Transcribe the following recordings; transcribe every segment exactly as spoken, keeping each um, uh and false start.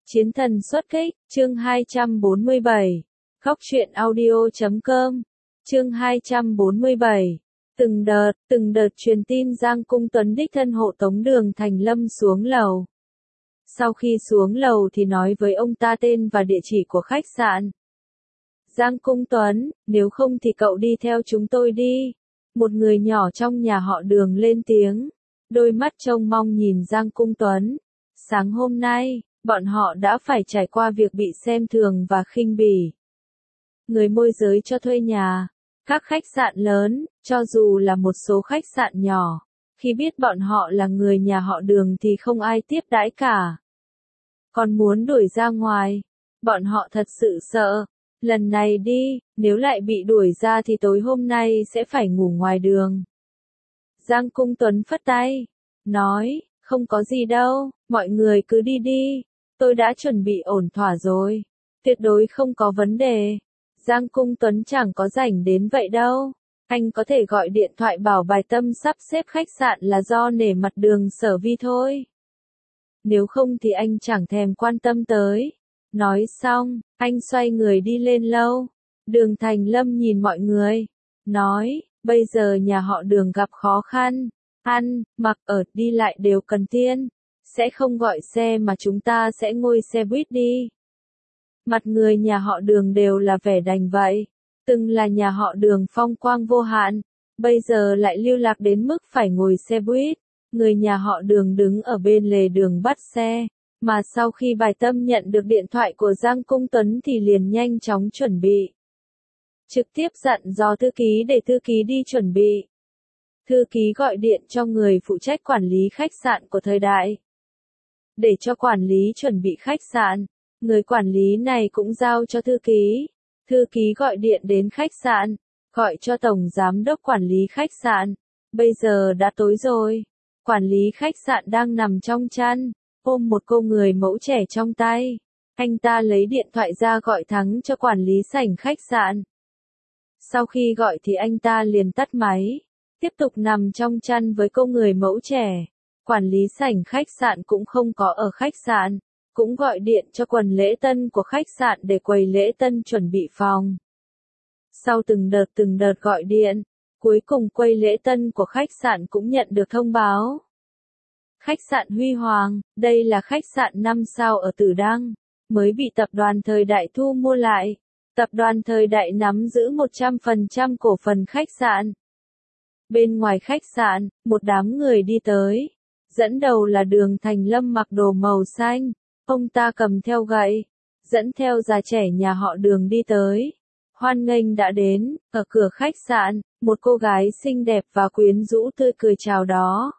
Chiến thần xuất kích, chương hai trăm bốn mươi bảy. Góc truyện audio chấm com. Chương hai trăm bốn mươi bảy. Từng đợt, từng đợt truyền tin Giang Cung Tuấn đích thân hộ tống Đường Thành Lâm xuống lầu. Sau khi xuống lầu thì nói với ông ta tên và địa chỉ của khách sạn. Giang Cung Tuấn, nếu không thì cậu đi theo chúng tôi đi. Một người nhỏ trong nhà họ Đường lên tiếng. Đôi mắt trông mong nhìn Giang Cung Tuấn. Sáng hôm nay, bọn họ đã phải trải qua việc bị xem thường và khinh bỉ. Người môi giới cho thuê nhà, các khách sạn lớn, cho dù là một số khách sạn nhỏ, khi biết bọn họ là người nhà họ Đường thì không ai tiếp đãi cả. Còn muốn đuổi ra ngoài, bọn họ thật sự sợ. Lần này đi, nếu lại bị đuổi ra thì tối hôm nay sẽ phải ngủ ngoài đường. Giang Cung Tuấn phất tay, nói, không có gì đâu, mọi người cứ đi đi. Tôi đã chuẩn bị ổn thỏa rồi. Tuyệt đối không có vấn đề. Giang Cung Tuấn chẳng có rảnh đến vậy đâu. Anh có thể gọi điện thoại bảo Bài Tâm sắp xếp khách sạn là do nể mặt Đường Sở Vi thôi. Nếu không thì anh chẳng thèm quan tâm tới. Nói xong, anh xoay người đi lên lâu. Đường Thành Lâm nhìn mọi người. Nói, bây giờ nhà họ Đường gặp khó khăn. Ăn, mặc, ở, đi lại đều cần tiền. Sẽ không gọi xe mà chúng ta sẽ ngồi xe buýt đi. Mặt người nhà họ Đường đều là vẻ đành vậy. Từng là nhà họ Đường phong quang vô hạn. Bây giờ lại lưu lạc đến mức phải ngồi xe buýt. Người nhà họ Đường đứng ở bên lề đường bắt xe. Mà sau khi Bài Tâm nhận được điện thoại của Giang Cung Tuấn thì liền nhanh chóng chuẩn bị. Trực tiếp dặn dò thư ký để thư ký đi chuẩn bị. Thư ký gọi điện cho người phụ trách quản lý khách sạn của thời đại. Để cho quản lý chuẩn bị khách sạn, người quản lý này cũng giao cho thư ký. Thư ký gọi điện đến khách sạn, gọi cho tổng giám đốc quản lý khách sạn. Bây giờ đã tối rồi. Quản lý khách sạn đang nằm trong chăn, ôm một cô người mẫu trẻ trong tay. Anh ta lấy điện thoại ra gọi thắng cho quản lý sảnh khách sạn. Sau khi gọi thì anh ta liền tắt máy, tiếp tục nằm trong chăn với cô người mẫu trẻ. Quản lý sảnh khách sạn cũng không có ở khách sạn, cũng gọi điện cho quần lễ tân của khách sạn để quầy lễ tân chuẩn bị phòng. Sau từng đợt từng đợt gọi điện, cuối cùng quầy lễ tân của khách sạn cũng nhận được thông báo. Khách sạn Huy Hoàng, đây là khách sạn năm sao ở Tử Đăng, mới bị tập đoàn Thời Đại thu mua lại. Tập đoàn Thời Đại nắm giữ một trăm phần trăm cổ phần khách sạn. Bên ngoài khách sạn, một đám người đi tới. Dẫn đầu là Đường Thành Lâm mặc đồ màu xanh, ông ta cầm theo gậy, dẫn theo già trẻ nhà họ Đường đi tới. Hoan nghênh đã đến, ở cửa khách sạn, một cô gái xinh đẹp và quyến rũ tươi cười chào đó.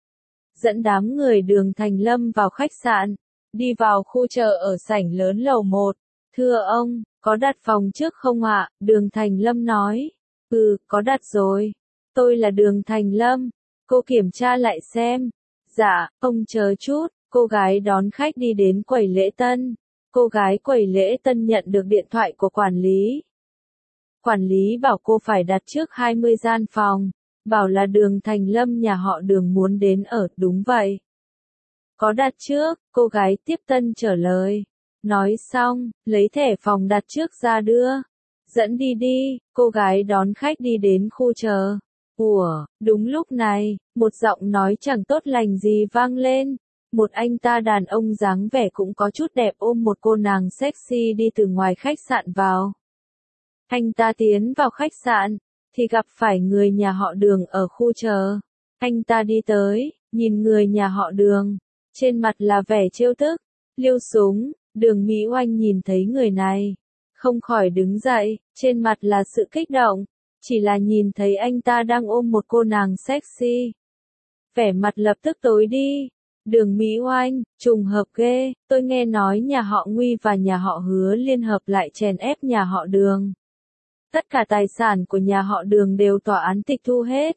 Dẫn đám người Đường Thành Lâm vào khách sạn, đi vào khu chợ ở sảnh lớn lầu một. Thưa ông, có đặt phòng trước không ạ? Đường Thành Lâm nói. Ừ, có đặt rồi. Tôi là Đường Thành Lâm. Cô kiểm tra lại xem. Dạ, ông chờ chút. Cô gái đón khách đi đến quầy lễ tân. Cô gái quầy lễ tân nhận được điện thoại của quản lý. Quản lý bảo cô phải đặt trước hai mươi gian phòng. Bảo là Đường Thành Lâm nhà họ Đường muốn đến ở, đúng vậy. Có đặt trước, cô gái tiếp tân trả lời. Nói xong, lấy thẻ phòng đặt trước ra đưa. Dẫn đi đi, cô gái đón khách đi đến khu chờ. Ủa, đúng lúc này, một giọng nói chẳng tốt lành gì vang lên. Một anh ta đàn ông dáng vẻ cũng có chút đẹp ôm một cô nàng sexy đi từ ngoài khách sạn vào. Anh ta tiến vào khách sạn, thì gặp phải người nhà họ Đường ở khu chờ. Anh ta đi tới, nhìn người nhà họ Đường. Trên mặt là vẻ trêu tức. Liêu Súng, Đường Mỹ Oanh nhìn thấy người này. Không khỏi đứng dậy, trên mặt là sự kích động. Chỉ là nhìn thấy anh ta đang ôm một cô nàng sexy. Vẻ mặt lập tức tối đi. Đường Mỹ Oanh, trùng hợp ghê, tôi nghe nói nhà họ Nguy và nhà họ Hứa liên hợp lại chèn ép nhà họ Đường. Tất cả tài sản của nhà họ Đường đều tòa án tịch thu hết.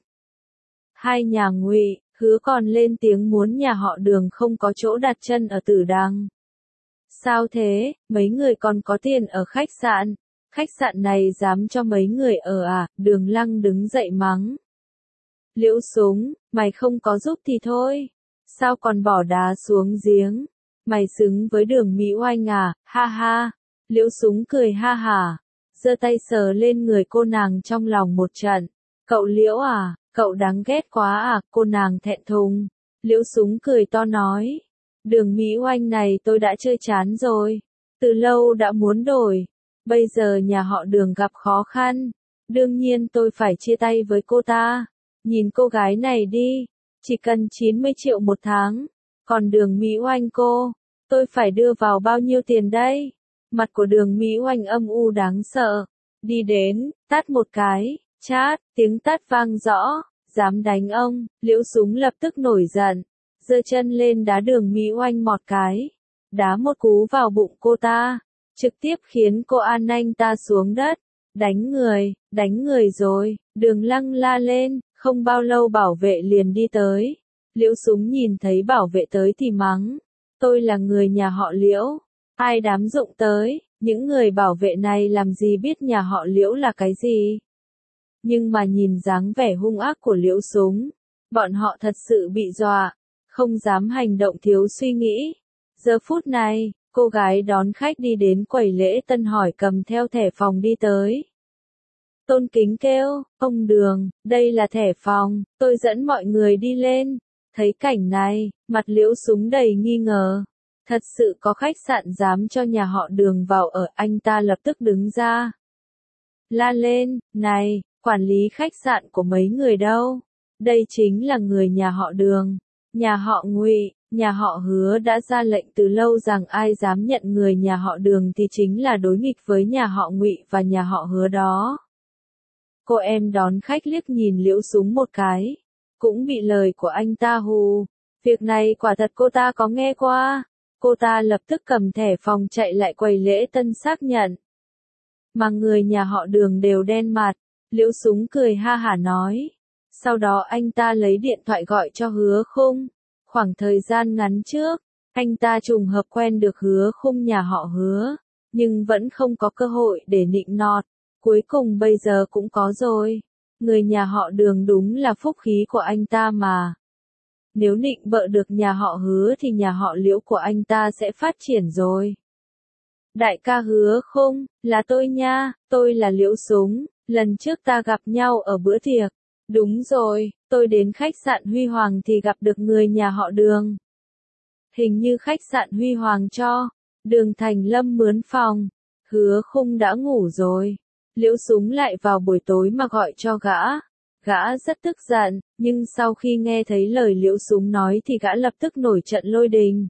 Hai nhà Ngụy, Hứa còn lên tiếng muốn nhà họ Đường không có chỗ đặt chân ở Tử Đăng. Sao thế, mấy người còn có tiền ở khách sạn? Khách sạn này dám cho mấy người ở à? Đường Lăng đứng dậy mắng. Liễu Súng, mày không có giúp thì thôi. Sao còn bỏ đá xuống giếng? Mày xứng với Đường Mỹ Oanh à, ha ha. Liễu Súng cười ha hả, giơ tay sờ lên người cô nàng trong lòng một trận. Cậu Liễu à, cậu đáng ghét quá à, cô nàng thẹn thùng. Liễu Súng cười to nói, Đường Mỹ Oanh này tôi đã chơi chán rồi, từ lâu đã muốn đổi, bây giờ nhà họ Đường gặp khó khăn, đương nhiên tôi phải chia tay với cô ta. Nhìn cô gái này đi, chỉ cần chín mươi triệu một tháng, còn Đường Mỹ Oanh cô, tôi phải đưa vào bao nhiêu tiền đây? Mặt của Đường Mỹ Oanh âm u đáng sợ, đi đến, tát một cái, chát, tiếng tát vang rõ, dám đánh ông. Liễu Súng lập tức nổi giận, giơ chân lên đá Đường Mỹ Oanh một cái, đá một cú vào bụng cô ta, trực tiếp khiến cô an anh ta xuống đất. Đánh người, đánh người rồi. Đường Lăng la lên, không bao lâu bảo vệ liền đi tới. Liễu Súng nhìn thấy bảo vệ tới thì mắng, tôi là người nhà họ Liễu, ai đám dụng tới, những người bảo vệ này làm gì biết nhà họ Liễu là cái gì. Nhưng mà nhìn dáng vẻ hung ác của Liễu Súng, bọn họ thật sự bị dọa, không dám hành động thiếu suy nghĩ. Giờ phút này, cô gái đón khách đi đến quầy lễ tân hỏi cầm theo thẻ phòng đi tới. Tôn kính kêu, ông Đường, đây là thẻ phòng, tôi dẫn mọi người đi lên. Thấy cảnh này, mặt Liễu Súng đầy nghi ngờ. Thật sự có khách sạn dám cho nhà họ Đường vào ở, anh ta lập tức đứng ra. La lên, này, quản lý khách sạn của mấy người đâu? Đây chính là người nhà họ Đường, nhà họ Ngụy, nhà họ Hứa đã ra lệnh từ lâu rằng ai dám nhận người nhà họ Đường thì chính là đối nghịch với nhà họ Ngụy và nhà họ Hứa đó. Cô em đón khách liếc nhìn Liễu Súng một cái, cũng bị lời của anh ta hù. Việc này quả thật cô ta có nghe qua. Cô ta lập tức cầm thẻ phòng chạy lại quầy lễ tân xác nhận. Mà người nhà họ Đường đều đen mặt. Liễu Súng cười ha hả nói. Sau đó anh ta lấy điện thoại gọi cho Hứa Khung. Khoảng thời gian ngắn trước, anh ta trùng hợp quen được Hứa Khung nhà họ Hứa, nhưng vẫn không có cơ hội để nịnh nọt. Cuối cùng bây giờ cũng có rồi. Người nhà họ Đường đúng là phúc khí của anh ta mà. Nếu nịnh bợ được nhà họ Hứa thì nhà họ Liễu của anh ta sẽ phát triển rồi. Đại ca Hứa Khung, là tôi nha, tôi là Liễu Súng, lần trước ta gặp nhau ở bữa tiệc. Đúng rồi, tôi đến khách sạn Huy Hoàng thì gặp được người nhà họ Đường. Hình như khách sạn Huy Hoàng cho Đường Thành Lâm mướn phòng. Hứa Khung đã ngủ rồi. Liễu Súng lại vào buổi tối mà gọi cho gã. Gã rất tức giận, nhưng sau khi nghe thấy lời Liễu Súng nói thì gã lập tức nổi trận lôi đình.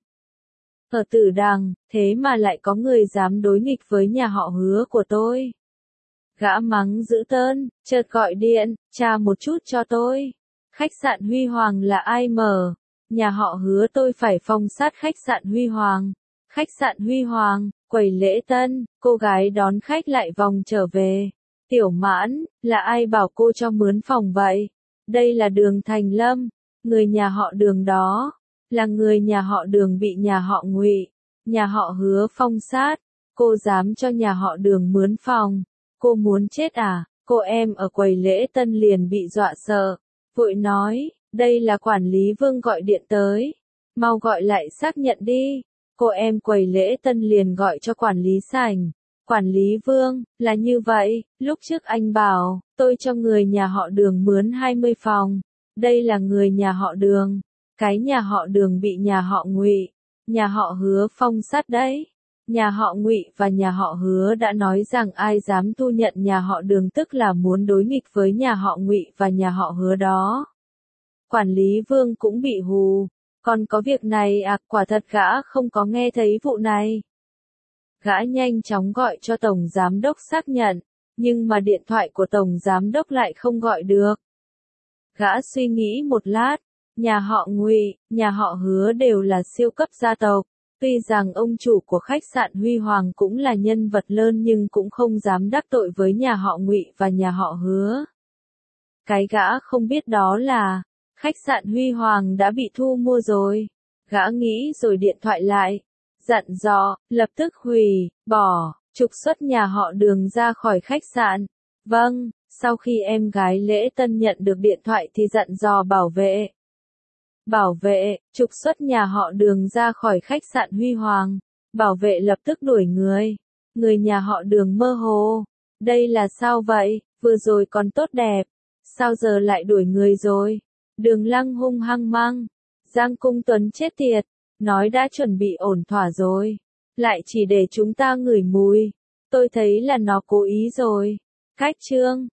Ở Tử Đằng, thế mà lại có người dám đối nghịch với nhà họ Hứa của tôi. Gã mắng dữ tợn, chợt gọi điện, tra một chút cho tôi. Khách sạn Huy Hoàng là ai mở? Nhà họ Hứa tôi phải phong sát khách sạn Huy Hoàng. Khách sạn Huy Hoàng, quầy lễ tân, cô gái đón khách lại vòng trở về. Tiểu Mãn, là ai bảo cô cho mướn phòng vậy? Đây là Đường Thành Lâm, người nhà họ Đường đó, là người nhà họ Đường bị nhà họ Ngụy, nhà họ Hứa phong sát. Cô dám cho nhà họ Đường mướn phòng, cô muốn chết à? Cô em ở quầy lễ tân liền bị dọa sợ, vội nói, đây là quản lý Vương gọi điện tới, mau gọi lại xác nhận đi. Cô em quầy lễ tân liền gọi cho quản lý sảnh. Quản lý Vương, là như vậy, lúc trước anh bảo, tôi cho người nhà họ Đường mướn hai mươi phòng. Đây là người nhà họ Đường. Cái nhà họ Đường bị nhà họ Ngụy, nhà họ Hứa phong sát đấy. Nhà họ Ngụy và nhà họ Hứa đã nói rằng ai dám thu nhận nhà họ Đường tức là muốn đối nghịch với nhà họ Ngụy và nhà họ Hứa đó. Quản lý Vương cũng bị hù. Còn có việc này à, quả thật gã không có nghe thấy vụ này. Gã nhanh chóng gọi cho Tổng Giám đốc xác nhận, nhưng mà điện thoại của Tổng Giám đốc lại không gọi được. Gã suy nghĩ một lát, nhà họ Ngụy, nhà họ Hứa đều là siêu cấp gia tộc, tuy rằng ông chủ của khách sạn Huy Hoàng cũng là nhân vật lớn nhưng cũng không dám đắc tội với nhà họ Ngụy và nhà họ Hứa. Cái gã không biết đó là, khách sạn Huy Hoàng đã bị thu mua rồi. Gã nghĩ rồi điện thoại lại, dặn dò, lập tức hủy, bỏ, trục xuất nhà họ Đường ra khỏi khách sạn. Vâng, sau khi em gái lễ tân nhận được điện thoại thì dặn dò bảo vệ. Bảo vệ, trục xuất nhà họ Đường ra khỏi khách sạn Huy Hoàng. Bảo vệ lập tức đuổi người. Người nhà họ Đường mơ hồ. Đây là sao vậy? Vừa rồi còn tốt đẹp. Sao giờ lại đuổi người rồi? Đường Lăng hung hăng mang. Giang Cung Tuấn chết tiệt. Nói đã chuẩn bị ổn thỏa rồi. Lại chỉ để chúng ta ngửi mùi. Tôi thấy là nó cố ý rồi. Khách trương.